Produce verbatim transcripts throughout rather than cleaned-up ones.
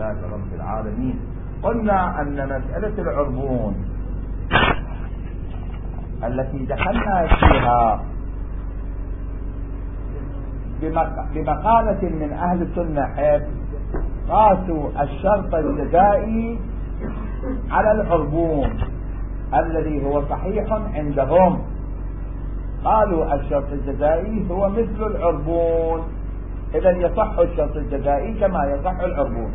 لله رب العالمين. قلنا أن مسألة العربون التي دخلنا فيها بمقالة من أهل السنة حيث قاسوا الشرط الجزائي على العربون الذي هو صحيح عندهم. قالوا الشرط الجزائي هو مثل العربون، إذا يصح الشرط الجزائي كما يصح العربون.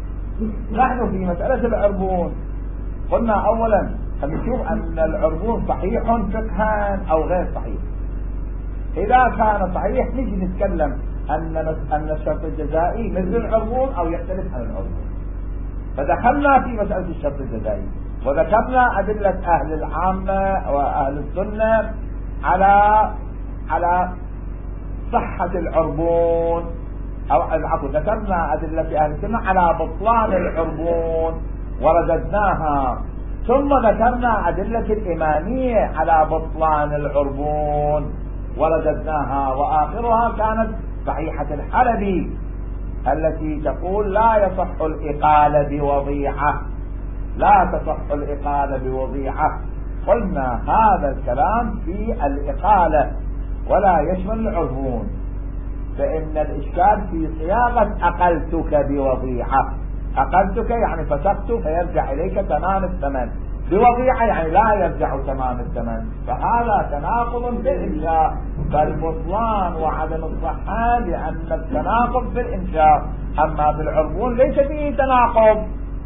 نحن في مسألة العربون قلنا أولا نشوف أن العربون صحيح فقها أو غير صحيح. إذا كان صحيح نجي نتكلم أن أن الشرط الجزائي مثل العربون أو يختلف عن العربون. فدخلنا في مسألة الشرط الجزائي وذكرنا أدلة أهل العامة وأهل السنة على على صحة العربون، أو العفو ذكرنا أدلة أهل السنة على بطلان العربون ورددناها، ثم ذكرنا أدلة الإمامية على بطلان العربون ورددناها، وآخرها كانت صحيحة الحلبي التي تقول لا يصح الإقالة بوضيعة، لا تصح الإقالة بوضيعة. قلنا هذا الكلام في الإقالة ولا يشمل العربون، فإن الإشكال في صياغة أقلتك بوضيعة. أقلتك يعني فسقت فيرجع إليك تمام الثمن، بوضيعة يعني لا يرجع تمام الثمن، فهذا تناقض في الإنشاء، فالبطلان وعدم الصحة لأن التناقض في الإنشاء. أما في العربون ليس فيه تناقض،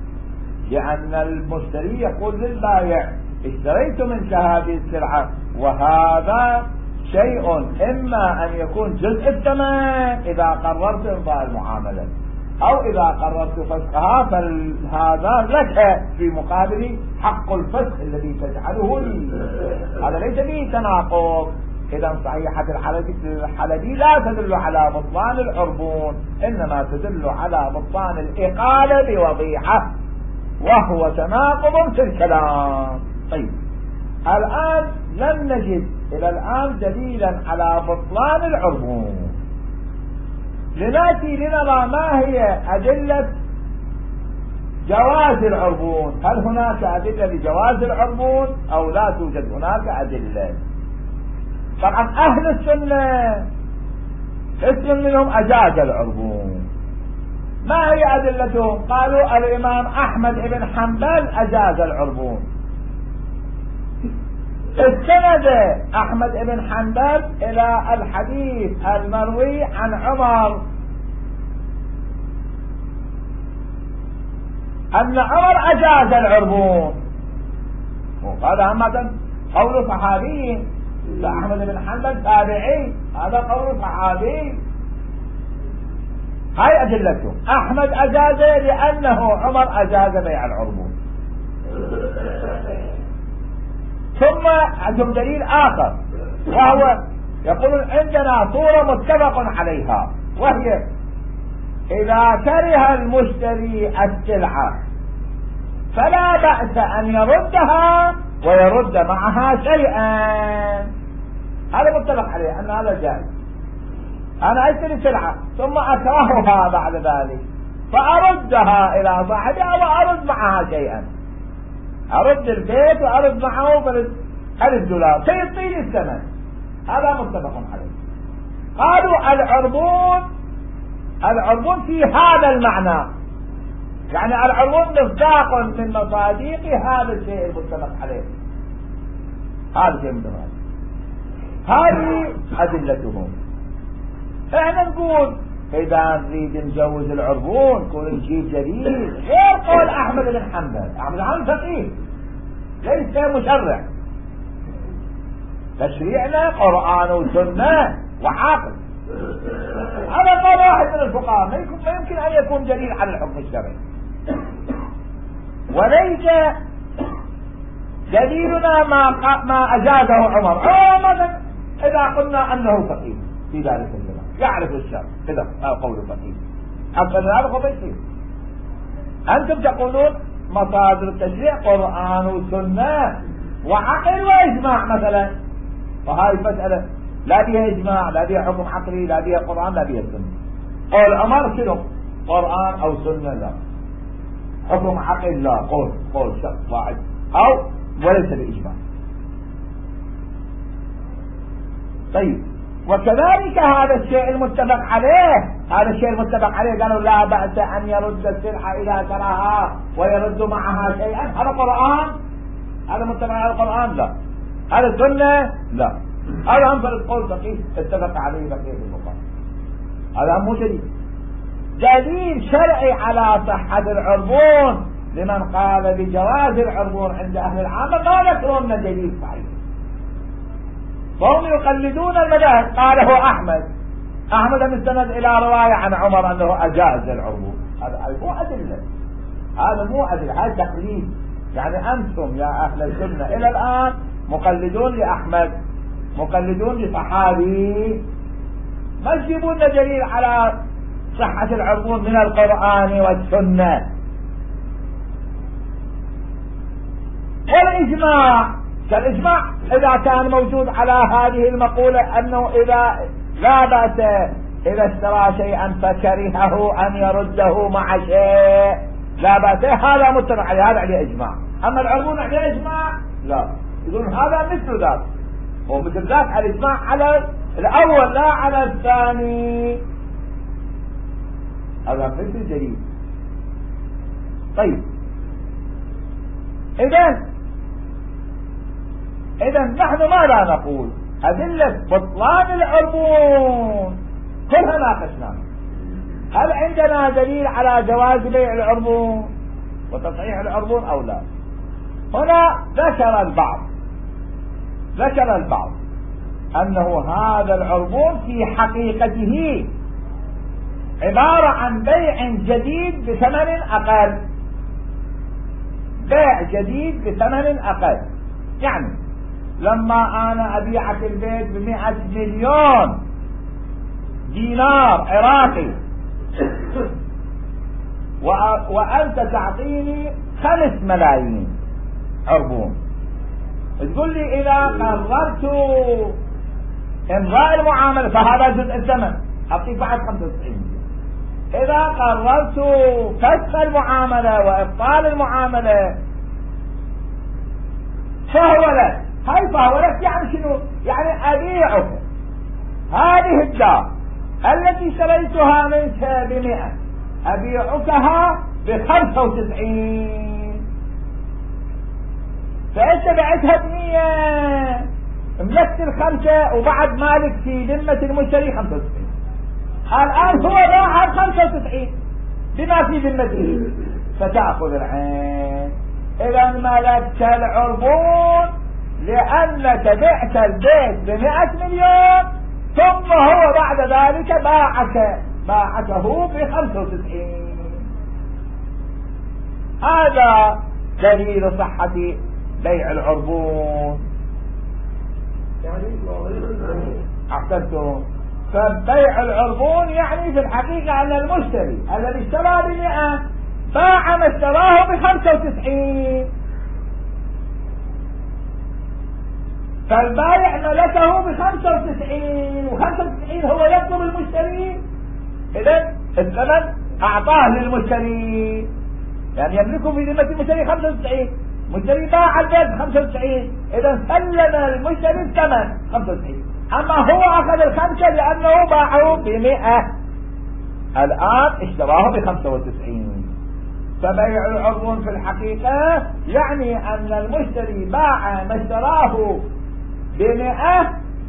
لأن المشتري يقول للبائع اشتريت منك هذه السلعة، وهذا شيء إما أن يكون جزء الثمن إذا قررت إمضاء المعاملة، أو إذا قررت فسخها فهذا لك في مقابل حق الفسخ الذي تجعله لي. هذا ليس فيه تناقض. إذا صحيحة الحلبي لا تدل على بطلان العربون، إنما تدل على بطلان الإقالة بوضيعة، وهو تناقض في الكلام. طيب الآن لم نجد إلى الآن دليلا على بطلان العربون، لنأتي لنرى ما هي أدلة جواز العربون. هل هناك أدلة لجواز العربون أو لا توجد هناك أدلة؟ طبعا أهل السنة اسم منهم أجاز العربون. ما هي أدلتهم؟ قالوا الإمام أحمد بن حنبل أجاز العربون. استند أحمد بن حنبل إلى الحديث المروي عن عمر أن عمر أجاز العربون، وقال أحمد قول صحابي، فأحمد بن حنبل تابعي، هذا قول صحابي. هاي أدلتهم. أحمد أجاز لأنه عمر أجاز بيع العربون. ثم عندهم دليل آخر وهو يقولون عندنا صورة متفق عليها، وهي إذا كره المشتري السلعة فلا بأس أن يردها ويرد معها شيئا. هذا متفق عليه أن هذا جائز. أنا أشتري سلعة ثم أكرهها بعد ذلك فأردها إلى صاحبها وأرد معها شيئا، أرد البيت وأرد معه ألف دولار فيعطيني الثمن، هذا متفق عليه. قالوا العربون العربون في هذا المعنى، يعني العربون مصداق من مصادق هذا الشيء المتفق عليه، هذا الشيء المتفق عليه. هذه أدلتهم. احنا نقول إذا نريد نجوز العربون كل شيء جديد غير قول أحمد بن حنبل. أحمد بن حنبل فقيه ليس مشرع، تشريعنا قرآن وسنة وعقل. هذا قول واحد من الفقهاء، ما يمكن أن يكون دليل على الحكم الشرعي، وليس دليلنا ما ما أجازه عمر. عمر إذا قلنا أنه فقيه في ذلك الزمان يعرف الشرع، إذا قول فقيه حتى هذا قول يصير. أنتم تقولون مصادر التشريع قرآن وسنة وعقل وإجماع مثلا، فهذه المسألة لا بها إجماع، لا بها حكم عقلي، لا بها قرآن، لا بها سنة. قول عمر شنو؟ قرآن أو سنة؟ لا. حكم عقل لا، قول قول شخص واحد أو وليس بإجماع. طيب وكذلك هذا الشيء المتفق عليه، هذا الشيء المتفق عليه قالوا لا بأس أن يرد السلعة إذا تراها ويرد معها شيئا، هذا قرآن، هذا متفق على القرآن لا، هذا سنة لا، هذا انفرد قول فقيه اتفق عليه بقية الفقهاء، هذا مو دليل. دليل شرعي على صحة العربون لمن قال بجواز العربون عند أهل العامة ما ذكروا لنا دليل صحيح، وهم يقلدون المذاهب. قاله أحمد، أحمد مستند إلى رواية عن عمر أنه أجاز العربون، هذا مو أدلة، هذا مو أدلة، هذا تقليد. يعني أنتم يا أهل السنة إلى الآن مقلدون لأحمد، مقلدون لصحابي، ما تجيبون دليل على صحة العربون من القرآن والسنة. والإجماع كالإجماع إذا كان موجود على هذه المقولة أنه إذا لا بأس إذا اشترى شيئا فكرهه أن يرده مع شيء لا بأس، هذا متفق عليه، هذا عليه إجماع. أما العربون عليه إجماع لا، يقولون هذا مثل ذاك، هو مثل ذاك على الإجماع على الأول لا على الثاني، هذا مثل جديد. طيب إذن إذن نحن ماذا نقول؟ أدلة بطلان العربون كلها ناقشناها. هل عندنا دليل على جواز بيع العربون وتصحيح العربون أو لا؟ هنا ذكر البعض ذكر البعض أنه هذا العربون في حقيقته عبارة عن بيع جديد بثمن أقل، بيع جديد بثمن أقل. يعني لما أنا أبيعك البيت بمئة مليون دينار عراقي وأنت تعطيني خمس ملايين عربون، تقول لي إذا قررت إمضاء المعاملة فهذا جزء الثمن أعطيك بعد خمسة وتسعين، إذا قررت فسخ المعاملة وإبطال المعاملة فهو لك. هاي فهو لك يعني شنو؟ يعني أبيعك هذه الدار التي اشتريتها منك بمئة أبيعكها بخمسة وتسعين، فأنت بعتها بمية، ملكت الخمسة وبعد مالك في ذمة المشتري خمسة وتسعين، الآن هو باعها بخمسة وتسعين بما في ذمته فتأخذ العين. إذا ملكت العربون لأنك بعت البيت بمئة مليون ثم هو بعد ذلك باعك باعته بخمسة وتسعين. هذا دليل صحة بيع العربون. أحسنتم. فبيع العربون يعني في الحقيقة أن المشتري الذي اشترى بمئة باع ما اشتراه بخمسة وتسعين، فالبائع ملكه بخمسة وتسعين وخمسة وتسعين هو يطلب المشتري، إذن الثمن أعطاه للمشتري، يعني يملكه في ذمة المشتري خمسة وتسعين، المشتري باع البيت خمسة وتسعين، إذن سلم المشتري الثمن خمسة وتسعين، أما هو أخذ الخمسة لأنه باعه بمئة، الآن اشتراه بخمسة وتسعين. فبيع العربون في الحقيقة يعني أن المشتري باع ما اشتراه بمئة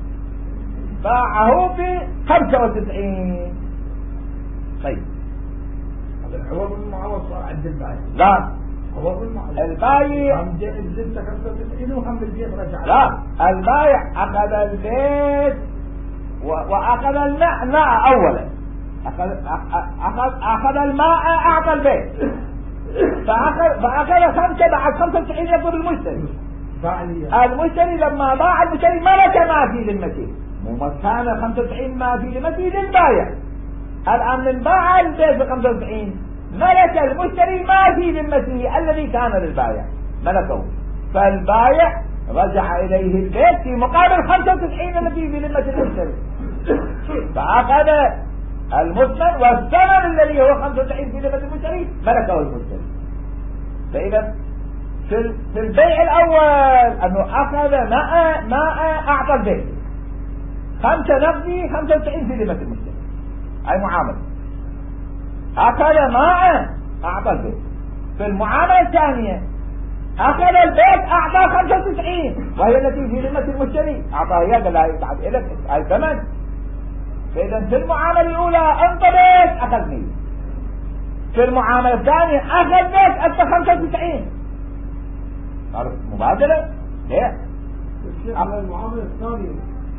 باعه بخمسة وتسعين. طيب هذا العوض المعوض صار عند البايع؟ لا، عوض المعوض البايع هم زدت خمسة وتسعين وهم البيت رجع. لا، البايع أخذ البيت وأخذ الماء ماء أولا، أخذ أخذ أخذ الماء أعطى البيت فأخذ فأخذ خمسة بعد خمسة وتسعين يطلب المشتري. المشتري لما باع المشتري ملك ما في ذمته، مو كان خمسة وتسعين ما في ذمته للبايع، الآن من باع البيت ب خمسة وتسعين ملك المشتري ما في ذمته الذي كان للبايع ملكه، فالبايع رجع إليه البيت في مقابل خمسة وتسعين التي في ذمة المشتري، فأخذ المثمن والثمن الذي هو خمسة وتسعين في ذمة المشتري ملكه المشتري. فإذا في, في البيع الأول أنه أخذ ماء ماء أعطى البيع خمسة نقدي خمسة وتسعين في ذمة المشتري، هاي معاملة. أخذ ماء أعطى البيع. في المعاملة الثانية أخذ البيت أعطى خمسة وتسعين وهي التي في ذمة المشتري، أعطاها إياه قال لها بعد إلك هاي ثمن. فإذا في المعاملة الأولى أنت بيت أخذ مية، في المعاملة الثانية أخذ بيت أنت خمسة وتسعين، صارت مبادلة. ليه؟ المعاملة الثانية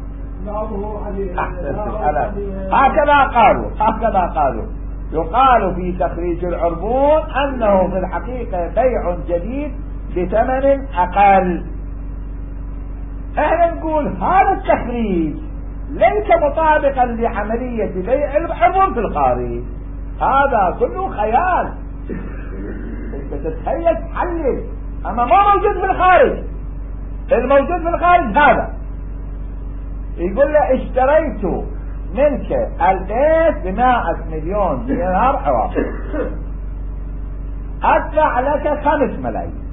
هكذا قالوا هكذا قالوا يقال في تخريج العربون أنه في الحقيقة بيع جديد بثمن أقل. احنا نقول هذا التخريج ليس مطابقا لعملية بيع العربون في الخارج، هذا كله خيال، انت تتخيل تحلل، اما ما موجود في الخارج. الموجود في الخارج هذا يقول له اشتريت منك البيت بمائة مليون دينار عراقي، ادفع لك خمس ملايين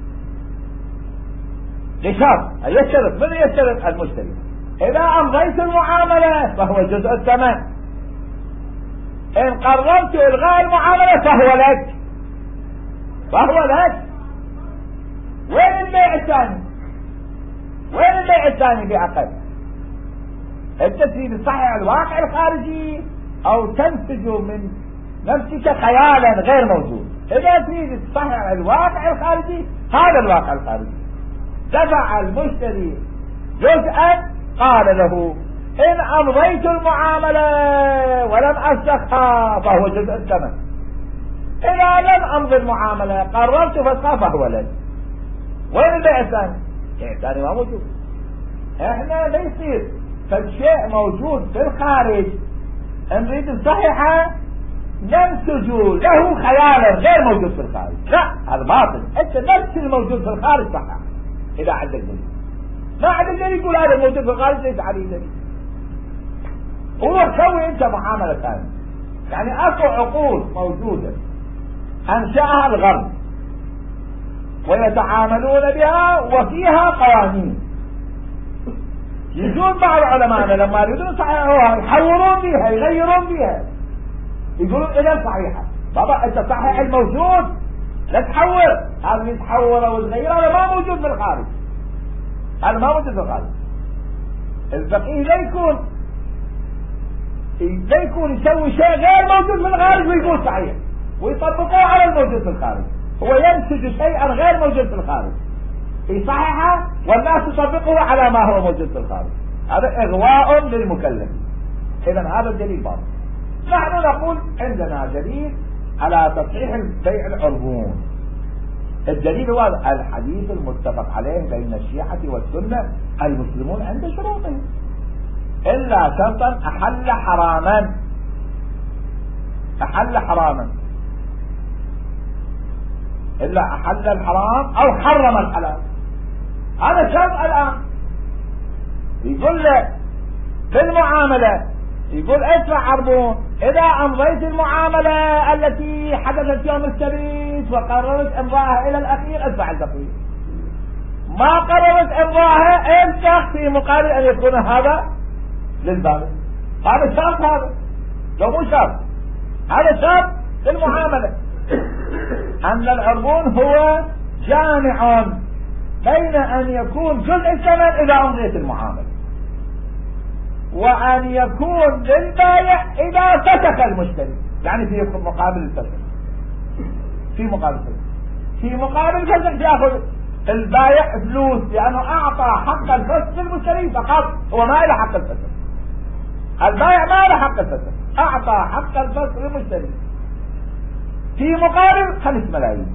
لشرط، يشترط من يشترط؟ المشتري. اذا امضيت المعاملة فهو جزء الثمن، ان قررت الغاء المعاملة فهو لك فهو لك. وين البيع الثاني؟ وين البيع الثاني بأقل؟ انت تريد تصحح الواقع الخارجي او تنتج من نفسك خيالا غير موجود. اذا تريد تصحح الواقع الخارجي، هذا الواقع الخارجي، دفع المشتري جزءا، قال له ان امضيت المعاملة ولم افسخها فهو جزء الثمن، اذا لم امضي المعاملة قررت فسخها فهو لك. وين البيع الثاني؟ البيع الثاني ما موجود. احنا لا يصير فالشيء موجود في الخارج نريد نصححه ننتج له خيالا غير موجود في الخارج، لا هذا باطل. انت نفس الموجود في الخارج صحح اذا عندك دليل، ما عندك دليل يقول هذا الموجود في الخارج ليس عليه دليل. وروح سوي انت معاملة ثانية. يعني اكو عقود موجودة انشأها الغرب ويتعاملون بها وفيها قوانين، يجون بعض علماءنا لما يريدون يصححوها يحورون بها يغيرون بها، يقولون اذا صحيحة. بابا انت صحح الموجود لا تحور، هذا يتحور وتغير هذا ما موجود في الخارج، هذا ما موجود في الخارج. الفقيه لا يكون لا يكون يسوي شيء غير موجود في الخارج ويقول صحيح ويطبقوه على الموجود في الخارج، هو ينتج شيئا غير موجود في الخارج يصححه والناس تطبقه على ما هو موجود في الخارج، هذا اغواء للمكلف. اذا هذا الدليل باطل. نحن نقول عندنا دليل على تصحيح بيع العربون. الدليل هو الحديث المتفق عليه بين الشيعة والسنة المسلمون عند شروطهم إلا شرطا أحل حراما أحل حراما إلا أحل الحرام أو حرم الحلال، هذا شرط. الآن يقول له في المعاملة، يقول ادفع عربون إذا أمضيت المعاملة التي حدثت يوم السبت وقررت إمضاءها إلى الأخير ادفع البقية، ما قررت إمضاءها افسخ في مقابل أن يكون هذا للباقي. هذا شرط، هذا لو مو شرط، هذا شرط في المعاملة أن العربون هو جامع بين أن يكون جزء الثمن إذا أمضيت المعاملة وأن يكون للبائع إذا فسخ المشتري، يعني في مقابل الفسخ، في مقابل الفسخ في مقابل الفسخ يأخذ البائع فلوس لأنه أعطى حق الفسخ للمشتري فقط، هو ما له حق الفسخ. البائع ما له حق الفسخ، أعطى حق الفسخ للمشتري في مقابل خمس ملايين.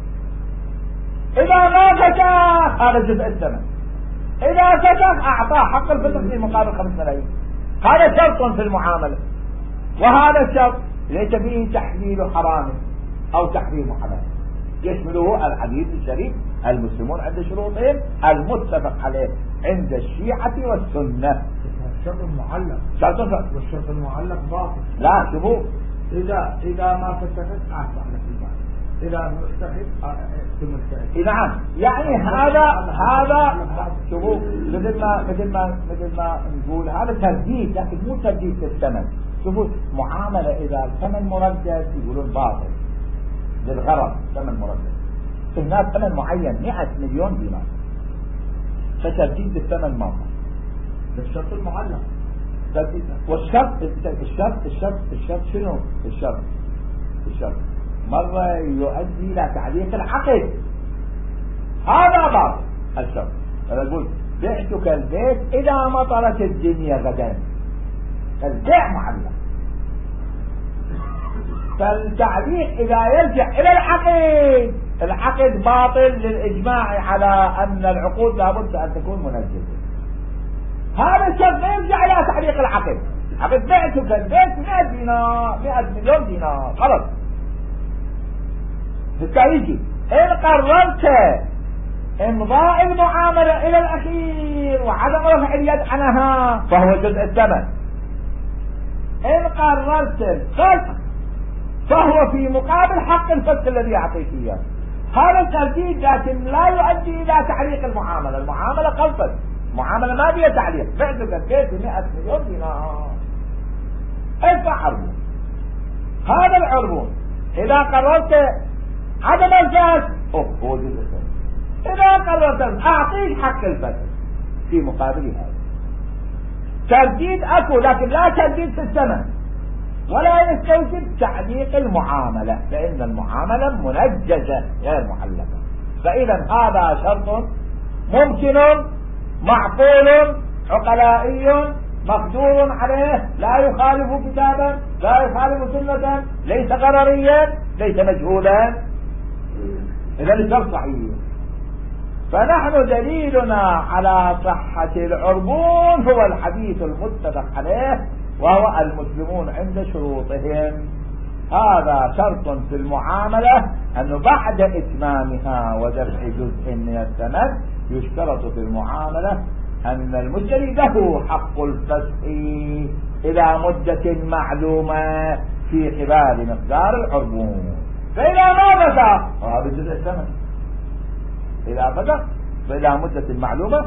إذا ما فسخ هذا جزء الثمن، إذا فسخ أعطى حق الفسخ في مقابل خمس ملايين. هذا شرط في المعاملة، وهذا الشرط ليس فيه تحليل حرام أو تحريم حلال، يشمله الحديث الشريف المسلمون عند شروطهم المتفق عليه عند الشيعة والسنة. الشرط المعلق شرط شرط والشرط المعلق باطل. لا شوفوا، إذا إذا ما فسخت أعطى لك الباقي، إذا مستحق مستحق. نعم، يعني هذا هذا شوفوا مثل ما مثل ما مثل ما نقول هذا ترديد، لكن مو ترديد في الثمن. شوفوا معاملة إذا الثمن مردد يقولون باطل للغرض، ثمن مردد. هناك ثمن معين مئة مليون دينار، فترديد الثمن ما بالشرط المعلق. والشرط الشرط الشرط الشرط شنو الشرط؟ الشرط مرة يؤدي إلى تعليق العقد، هذا باطل الشرط. أنا أقول بعتك البيت إذا مطرت الدنيا غدا، البيع معلق. فالتعليق إذا يرجع إلى العقد، العقد باطل للإجماع على أن العقود لابد أن تكون منجزة. هذا الشرط لا يرجع إلى تعليق العقد. عقد بعتك البيت مئة دينار، مئة مليون دينار، خلاص. بالتالي إن قررت إمضاء المعاملة إلى الأخير وعدم رفع اليد عنها فهو جزء الثمن. إن قررت الفسخ فهو في مقابل حق الفسخ الذي يعطيك إياه. هذا الترديد لكن لا يؤدي إلى تعليق المعاملة. المعاملة قلبت، معاملة ما بها تعليق. بعتك البيت بمئة مليون دينار، ادفع عربون. هذا العربون إذا قررت عدم الفسخ هو جزء الثمن. إذا قررت أعطيك حق الفسخ في مقابل هذا. ترديد أكو، لكن لا ترديد في الثمن، ولا يستوجب تعليق المعاملة، فإن المعاملة منجزة غير معلقة. فإذا هذا شرط ممكن معقول عقلائي مقدور عليه، لا يخالف كتابا، لا يخالف سنة، ليس غرريا، ليس مجهولا. إذا الشرط صحيح. فنحن دليلنا على صحة العربون هو الحديث المتفق عليه، وهو المسلمون عند شروطهم. هذا شرط في المعاملة، أنه بعد إتمامها ودفع جزء من الثمن يشترط في المعاملة أن المشتري له حق الفسخ إلى مدة معلومة في قبال مقدار العربون. فإذا ما بدأ هذا جزء الثمن. إذا بدأ فإلى مدة معلومة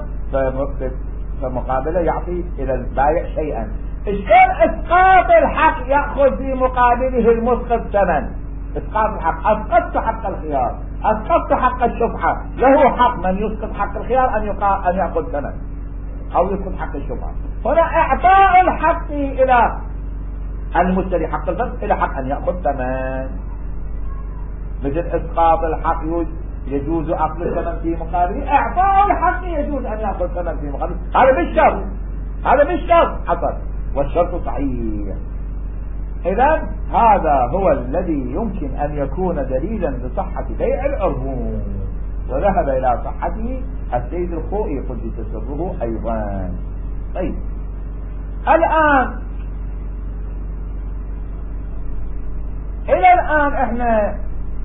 فمقابله يعطي إلى البائع شيئا. إشكال إسقاط الحق يأخذ في مقابله المسقط ثمن. إسقاط الحق، أسقطت حق الخيار، أسقطت حق الشفعة، له حق من يسقط حق الخيار أن أن يأخذ ثمن أو يسقط حق الشفعة. هنا إعطاء الحق إلى المشتري حق الفسخ إلى حق أن يأخذ ثمن. مثل إسقاط الحق يجوز أخذ الثمن في مقابله، إعطاء الحق يجوز أن يأخذ ثمن في مقابله. هذا مش شرط، هذا مش شرط حصل، والشرط صحيح. إذن هذا هو الذي يمكن أن يكون دليلا لصحة بيع العربون، وذهب إلى صحته السيد الخوئي قدس سره أيضا. طيب الآن إلى الآن إحنا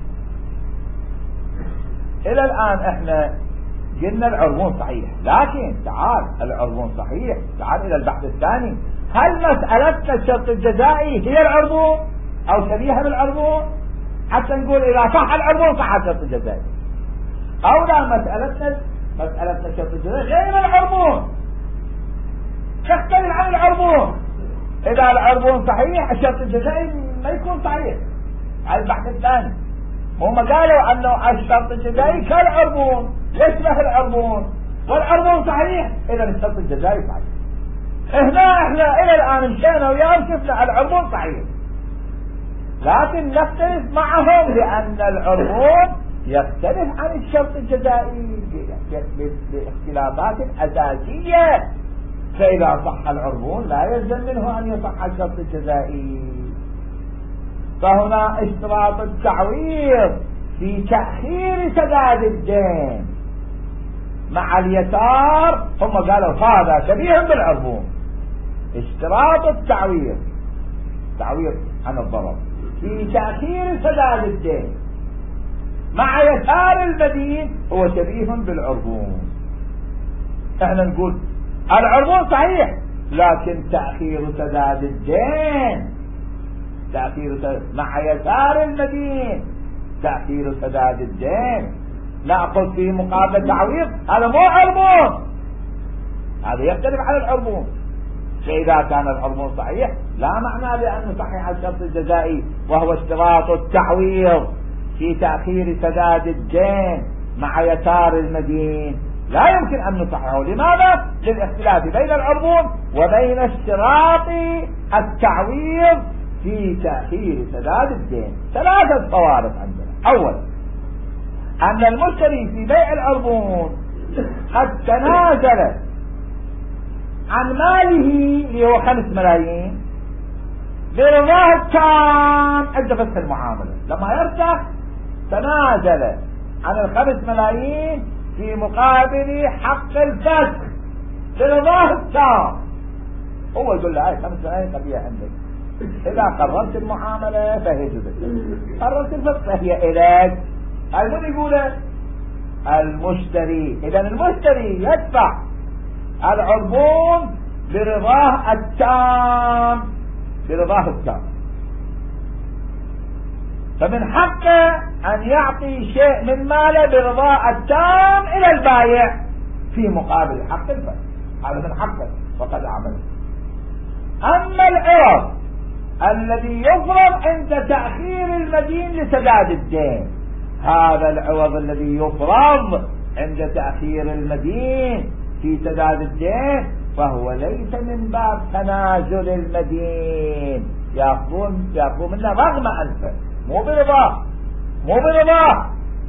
إلى الآن إحنا قلنا العربون صحيح، لكن تعال العربون صحيح، تعال إلى البحث الثاني. هل مسألتنا الشرط الجزائي هي العربون أو شبيهة بالعربون حتى نقول إذا صح العربون صح الشرط الجزائي، أو لا مسألتنا مسألتنا الشرط الجزائي غير العربون تختلف عن العربون؟ إذا العربون صحيح الشرط الجزائي ما يكون صحيح. على البحث الثاني هم قالوا أنه الشرط الجزائي كالعربون يشبه العربون، والعربون صحيح، إذا الشرط الجزائي صحيح. هنا احنا الى الان مشينا وياهم شفنا العربون صحيح، لكن نختلف معهم لان العربون يختلف عن الشرط الجزائي باختلافات اساسيه. فاذا صح العربون لا يلزم منه ان يصح الشرط الجزائي. فهنا اشتراط التعويض في تأخير سداد الدين مع اليسار، هم قالوا هذا شبيه بالعربون. اشتراط التعويض، تعويض عن الضرر في تأخير سداد الدين مع يسار المدين هو شبيه بالعربون. احنا نقول العربون صحيح، لكن تأخير سداد الدين تأخير سداد مع يسار المدين تأخير سداد الدين نأخذ فيه مقابل تعويض، هذا مو عربون، هذا يختلف على العربون. فإذا كان العربون صحيح لا معنى لأنه صحيح الشرط الجزائي وهو اشتراط التعويض في تأخير سداد الدين مع يسار المدين، لا يمكن أن نصححه. لماذا؟ للاختلاف بين العربون وبين اشتراط التعويض في تأخير سداد الدين. ثلاثة فوارق عندنا. أولا أن المشتري في بيع العربون قد تنازل عن ماله اللي هو خمس ملايين برضاه التام عند فسخ المعاملة. لما يرتاح تنازل عن الخمس ملايين في مقابل حق الفسخ برضاه التام. هو يقول له هاي خمس ملايين خليها عندك، إذا قررت المعاملة فهي جزء، قررت الفسخ فهي إليك. هاي من يقوله؟ المشتري. إذا المشتري يدفع العربون برضاه التام، برضاه التام، فمن حقه أن يعطي شيء من ماله برضاه التام إلى البايع في مقابل حق الفسخ، هذا من حقه وقد عمل. أما العوض الذي يفرض عند تأخير المدين لسداد الدين، هذا العوض الذي يفرض عند تأخير المدين في سداد الدين فهو ليس من باب تنازل المدين، يأخذون يأخذون منه رغم أنفه، مو برضاه، مو برضاه.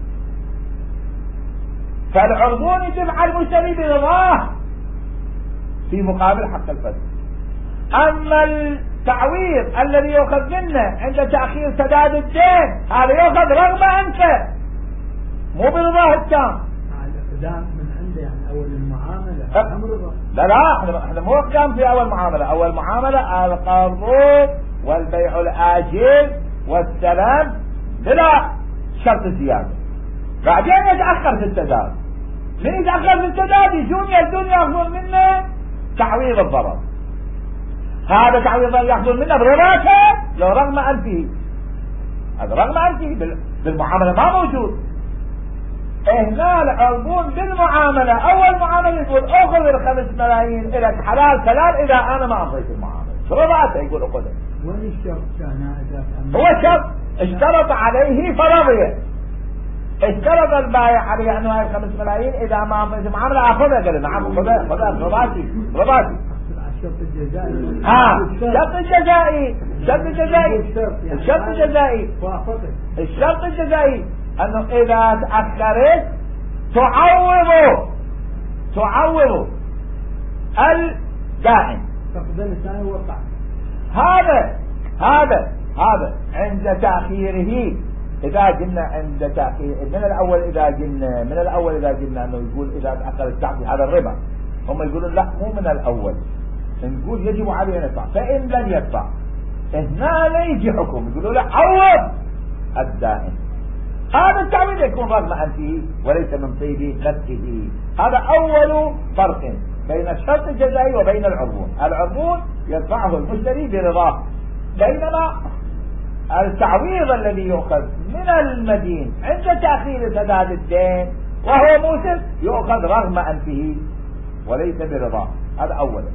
فالعربون يدفع المشتري برضاه في مقابل حق الفسخ. أما التعويض الذي يؤخذ منه عند تأخير سداد الدين هذا يؤخذ رغم أنفه، مو برضاه التام. الإقدام من عنده يعني أول المعاملة أه؟ لا لا احنا احنا مو اقدام في أول معاملة. أول معاملة القرض والبيع الآجل والسلام بلا شرط زيادة، بعدين يتأخر في السداد. من يتأخر في السداد يجون يردون يأخذون منه تعويض الضرر، هذا تعويض يأخذون منه برضاته لو رغم أنفه، هذا رغم أنفه بالمعاملة ما موجود. هنا العربون بالمعاملة أول معاملة يقول أخذ الخمس ملايين إلك حلال حلال إذا أنا ما أعطيت المعاملة، برضاته يقول أخذها. وين الشرط كان؟ هو شرط اشترط عليه فرضية، اشترط البايع عليه أنه هاي الخمس ملايين إذا ما أعطيت المعاملة أخذها. قال نعم خذها خذها برضاتي برضاتي. الشرط الجزائي ها الشرط الجزائي الشرط الجزائي الشرط الجزائي الشرط الجزائي أنه إذا تأخرت تعوض تعوض الدائن. هذا هذا هذا عند تأخيره. إذا قلنا عند تأخير من الأول، إذا قلنا من الأول إذا قلنا أنه يقول إذا تأخر التعطي هذا الربا، هم يقولون لا مو من الأول، نقول يجب عليه أن يدفع، فإن لم يدفع هنا لا يجي حكم يقولوا له عوض الدائن. هذا التعويض يكون رغم أنفه وليس من طيب نفسه. هذا أول فرق بين الشرط الجزائي وبين العربون. العربون يدفعه المشتري برضاه، بينما التعويض الذي يؤخذ من المدين عند تأخير سداد الدين وهو موسر يؤخذ رغم أنفه وليس برضاه. هذا أولا.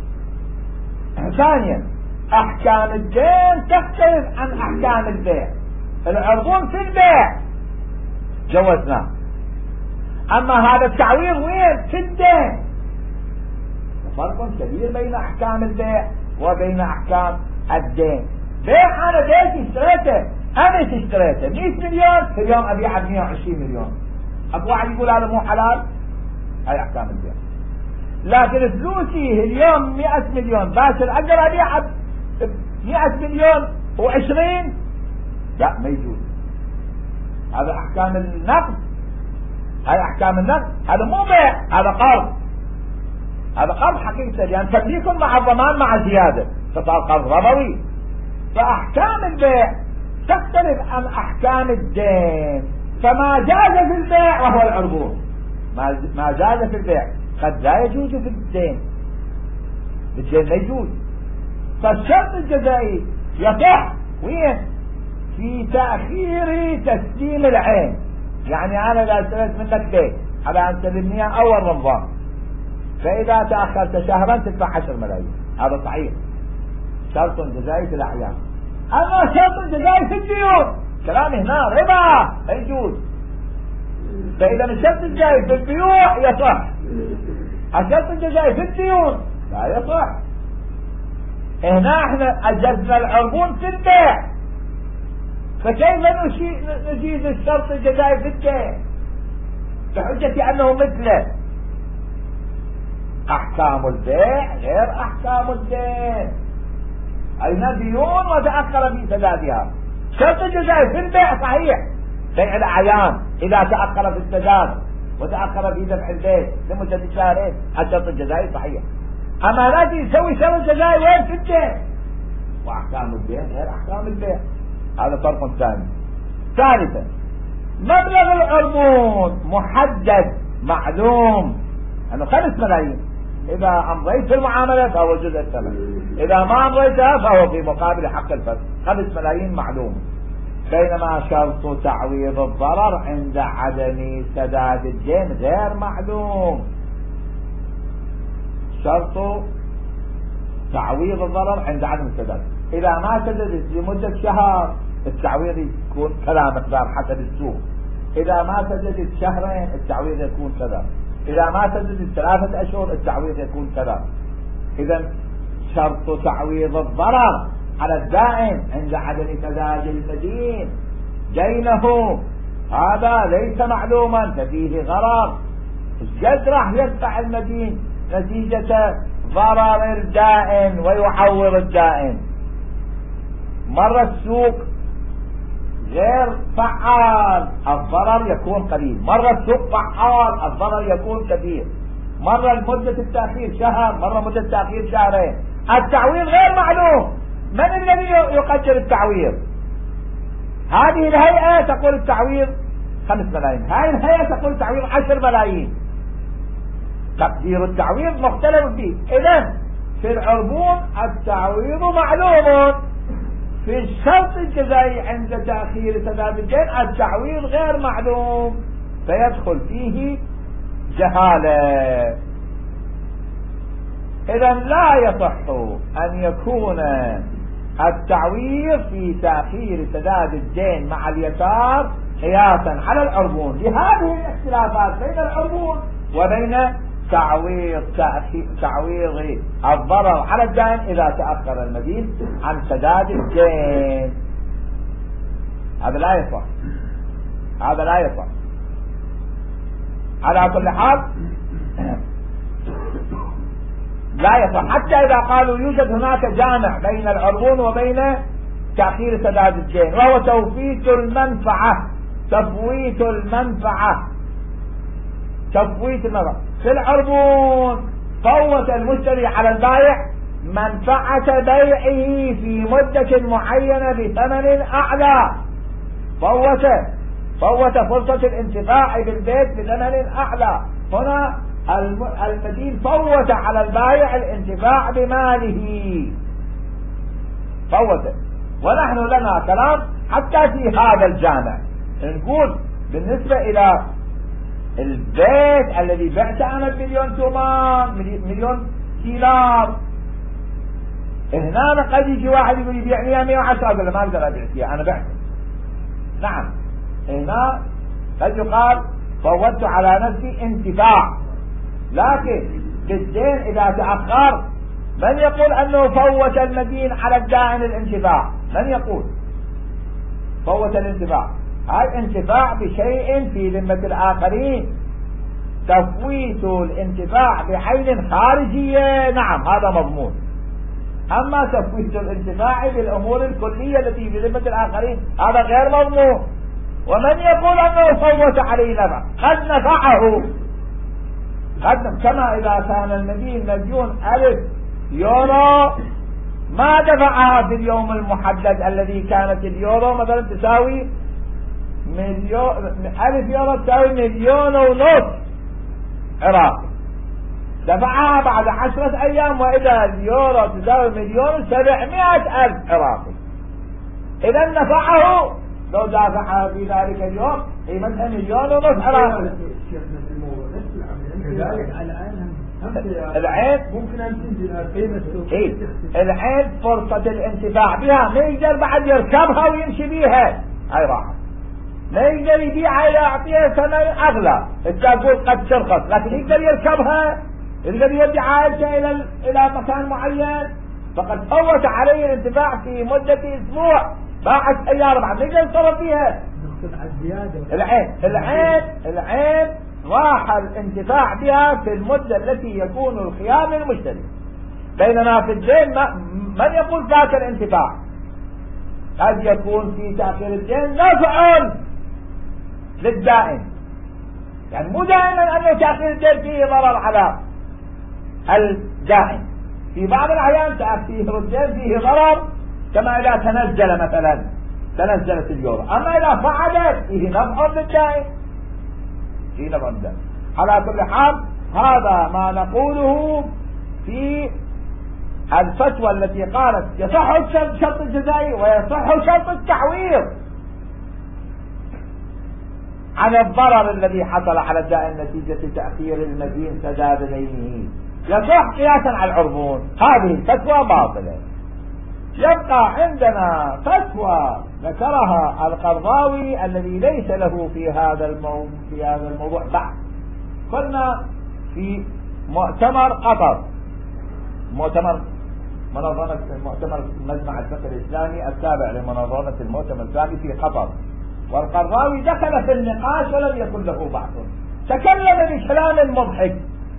ثانيا أحكام الدين تختلف عن أحكام البيع. العربون في البيع جوزناه، أما هذا التعويض وين؟ في الدين. فرق كبير بين أحكام البيع وبين أحكام الدين. بيع أنا بيتي اشتريته، أنا اشتريته مئة مليون، في اليوم أبيعه ب مئة وعشرين مليون، أبو واحد يقول هذا مو حلال؟ هاي أحكام البيع. لكن فلوسي اليوم مئة مليون، باشر أقدر أبيعه ب مئة مليون وعشرين؟ لا ما يجوز. هذا أحكام النقد، هاي أحكام النقد. هذا مو بيع، هذا قرض، هذا قرض حقيقة، لأن تمليك مع الضمان مع زيادة فصار قرض ربوي. فأحكام البيع تختلف عن أحكام الدين. فما جاز في البيع وهو العربون، ما جاز في البيع قد لا يجوز في الدين، الدين لا يجوز. فالشرط الجزائي يصح وين؟ في تأخير تسليم العين. يعني أنا إذا اشتريت منك بيت على أن تسلمني أول رمضان، فإذا تأخرت شهرا تدفع عشر ملايين، هذا صحيح، شرط جزائي في الأعيان. أما شرط جزائي في الديون، كلام هنا ربا لا يجوز. فإذا الشرط الجزائي في البيوع يصح، الشرط الجزائي في الديون لا يصح. هنا احنا أجزنا العربون في البيع، فكيف نجيز الشرط الجزائي في الدين بحجة أنه مثله؟ أحكام البيع غير أحكام الدين، أين ديون وتأخر في سدادها. شرط الجزائي في البيع صحيح، بيع الأعيان إذا تأخر في السداد وتأخر في دفع البيت لمدة شهرين الشرط الجزائي صحيح. أما لا يسوي شرط جزائي وين في الدين، وأحكام الدين غير أحكام البيع، هذا فرق ثاني. ثالثا مبلغ العربون محدد معلوم أنه خمس ملايين، إذا أمضيت في المعاملة فهو جزء الثمن، إذا ما أمضيتها فهو في مقابل حق الفرد، خمس ملايين معلوم. بينما شرط تعويض الضرر عند عدم سداد الدين غير معلوم. شرط تعويض الضرر عند عدم السداد، إذا ما سددت لمدة شهر التعويض يكون كذا مقدار حسب السوق، إذا ما سددت شهرين التعويض يكون كذا، إذا ما سددت ثلاثة أشهر التعويض يكون كذا. إذا شرط تعويض الضرر على الدائن عند عدم سداد المدين دينه هذا ليس معلوما، ففيه غرر. الجد راح يدفع المدين نتيجة ضرر الدائن ويعوض الدائن. مرة السوق غير فعال الضرر يكون قليل، مرة السوق فعال الضرر يكون كثير، مرة مدة التأخير شهر، مرة مدة التأخير شهرين. التعويض غير معلوم، من الذي يقدر التعويض؟ هذه الهيئة تقول التعويض خمس ملايين، هذه الهيئة تقول التعويض عشر ملايين، تقدير التعويض مختلف فيه. إذن في العربون التعويض معلوم، في الشرط الجزائي عند تأخير سداد الدين التعويض غير معلوم، فيدخل فيه جهالة. إذا لا يصح أن يكون التعويض في تأخير سداد الدين مع اليسار قياسا على العربون، لهذه الاختلافات بين العربون وبين تعويض تعويض الضرر على الدين إذا تأخر المدين عن سداد الدين. هذا لا يصح، هذا لا يصح. على كل حال لا يصح، حتى إذا قالوا يوجد هناك جامع بين العربون وبين تأخير سداد الدين، وهو توفيت المنفعة، تفويت المنفعة، تفويت المنفعة. في العربون فوت المشتري على البائع منفعة بيعه في مدة معينة بثمن أعلى، فوت فوت فرصة الانتفاع بالبيت بثمن أعلى. هنا المدين فوت على البائع الانتفاع بماله، فوت. ونحن لنا كلام حتى في هذا الجامع، نقول بالنسبة إلى البيت الذي بعت أنا بمليون تومان مليون دينار، هنا قد يجي واحد يقول يبيعني مئة وعشرة، أقول له ما أقدر أبيع فيها أنا بعته. نعم، هنا قد يقال فوتت على نفسي انتفاع، لكن بالدين إذا تأخر من يقول أنه فوت المدين على الدائن الانتفاع؟ من يقول فوت الانتفاع؟ هاي انتفاع بشيء في ذمة الآخرين، تفويت الانتفاع بعين خارجية نعم هذا مضمون، أما تفويت الانتفاع بالأمور الكلية التي في ذمة الآخرين هذا غير مضمون. ومن يقول أنه فوت عليه نفع، قد نفعه، قد كما إذا كان المدين مليون ألف يورو ما دفعها في اليوم المحدد الذي كانت اليورو مثلا تساوي مليون، ألف يورو تساوي مليون ونصف عراقي، دفعها بعد عشرة أيام وإذا اليورو تساوي مليون سبعمائة ألف عراقي. إذا نفعه لو دافع في ذلك اليوم قيمتها مليون ونص على العين. ممكن أن تنزل قيمة إيه؟ العين فرصة الانتفاع بها، ما يقدر بعد يركبها ويمشي بيها، هاي راحة. ما يقدر يبيعها يعطيها ثمن أغلى، تقول قد ترخص، لكن يقدر يركبها، يقدر يودي عائلته إلى إلى مكان معين، فقد فوت عليه الانتفاع في مدة أسبوع، باع السيارة بعد ما يقدر يتصرف فيها. العين العين العين راح الانتفاع بها في المدة التي يكون الخيار للمشتري. بينما في الدين من يقول ذاك الانتفاع قد يكون في تأخير الدين نفع للدائن، يعني مو دائما أنه تأخير الدين فيه ضرر على الدائن، في بعض الأحيان تأخير الدين فيه ضرر، كما إذا تنزل مثلا تنزلت اليورو، أما إذا صعدت فيه نفع للدائن، فيه نفع للدائن. على كل حال هذا ما نقوله في الفتوى التي قالت يصح الشرط الجزائي ويصح شرط التعويض عن الضرر الذي حصل على الدائن نتيجة تأخير المدين سداد دينه، يصح قياسا على العربون. هذه الفتوى باطلة. يبقى عندنا فتوى ذكرها القرضاوي الذي ليس له في هذا الموضوع في هذا الموضوع بعد. كنا في مؤتمر قطر، مؤتمر منظمة مؤتمر مجمع الفقه الإسلامي التابع لمنظمة المؤتمر الثاني في قطر، والقرضاوي دخل في النقاش ولم يكن له بحث، تكلم بكلام مضحك،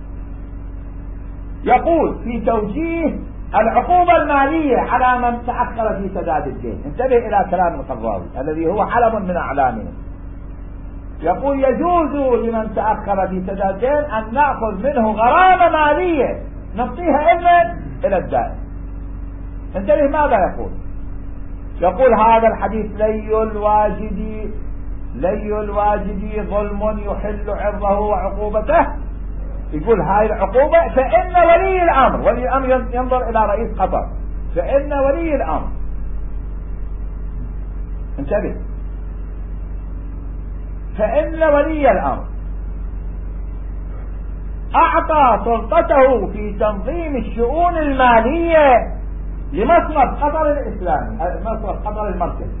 يقول في توجيه العقوبة المالية على من تأخر في سداد الدين. انتبه إلى كلام القرضاوي الذي هو علم من أعلامه. يقول يجوز لمن تأخر في سداد الدين أن نأخذ منه غرامة مالية نعطيها إذن إلى الدائن. انتبه ماذا يقول. يقول هذا الحديث لي الواجدي لي الواجدي ظلم يحل عرضه وعقوبته. يقول هاي العقوبة فإن ولي الأمر ولي الأمر ينظر إلى رئيس قطر، فإن ولي الأمر انتبه فإن ولي الأمر أعطى سلطته في تنظيم الشؤون المالية لمصرف قطر الإسلامي، مصرف قطر المركزي،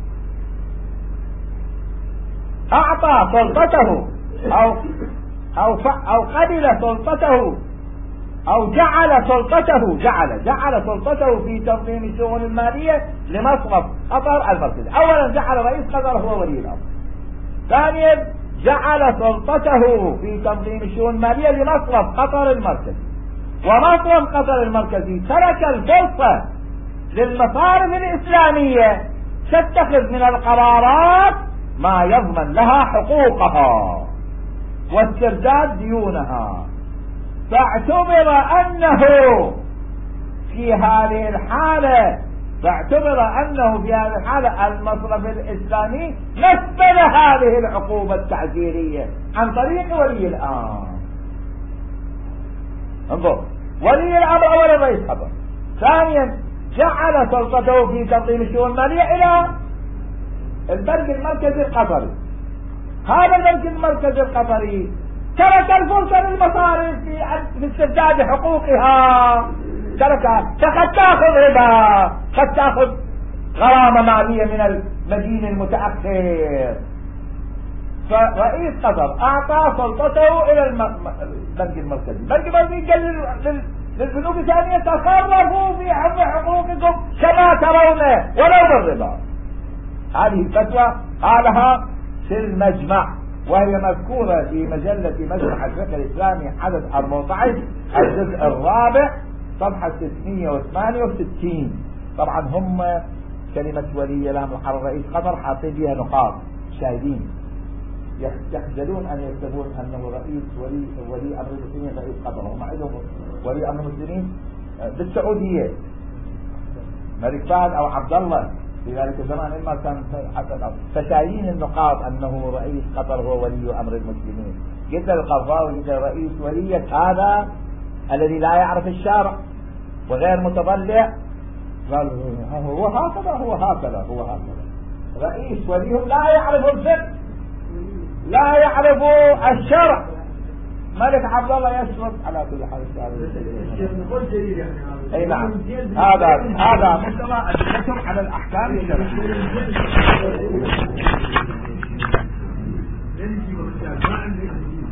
أعطى سلطته أو أو أو قبل سلطته أو جعل سلطته جعل جعل سلطته في تنظيم الشؤون المالية لمصرف قطر المركزي. أولا جعل رئيس قطر هو ولي الأمر، ثانيا جعل سلطته في تنظيم الشؤون المالية لمصرف قطر المركزي، ومصرف قطر المركزي ترك الفرصة للمصارف الإسلامية تتخذ من القرارات ما يضمن لها حقوقها واسترداد ديونها، فاعتبر أنه في هذه الحالة فاعتبر أنه في هذه الحالة المصرف الإسلامي نفذ هذه العقوبة التعزيرية عن طريق ولي الأمر. انظر، ولي الأمر أولا رئيس قطر، ثانيا جعل سلطته في تنظيم الشؤون المالية إلى البنك المركزي القطري. هذا البنك المركزي القطري ترك الفرصة للمصارف في استرداد حقوقها، تركها، فقد تأخذ ربا، قد تأخذ غرامة مالية من المدين المتأخر. فرئيس قطر أعطى سلطته إلى البنك المركزي، البنك المركزي قال للبنوك الثانية تصرفوا في حفظ حقوقكم كما ترون ولو بالربا. هذه الفتوى قالها في المجمع، وهي مذكورة في مجلة مجمع الفقه الإسلامي عدد أربعة عشر الجزء الرابع صفحة ستمئة وثمانية وستين. طبعا هم كلمة ولي الأمر على رئيس قطر حاطين بها نقاط، شاهدين يخجلون أن يكتبون أنه رئيس ولي ولي أمر المسلمين رئيس قطر، هم عندهم ولي أمر المسلمين بالسعودية ملك فهد أو عبد الله في ذلك الزمان إما كان حسن، فشايين النقاط أنه رئيس قطر هو ولي أمر المسلمين. قلت القرضاوي قلت رئيس ولية هذا الذي لا يعرف الشارع وغير متضلع قال هو هكذا هو هكذا هو هكذا. رئيس وليهم لا يعرف الفقه، لا يعرف الشرع. ملك عبد الله يشرب على كل حال. اي نعم، هذا هذا مستوى الحكم على الاحكام الشرعيه.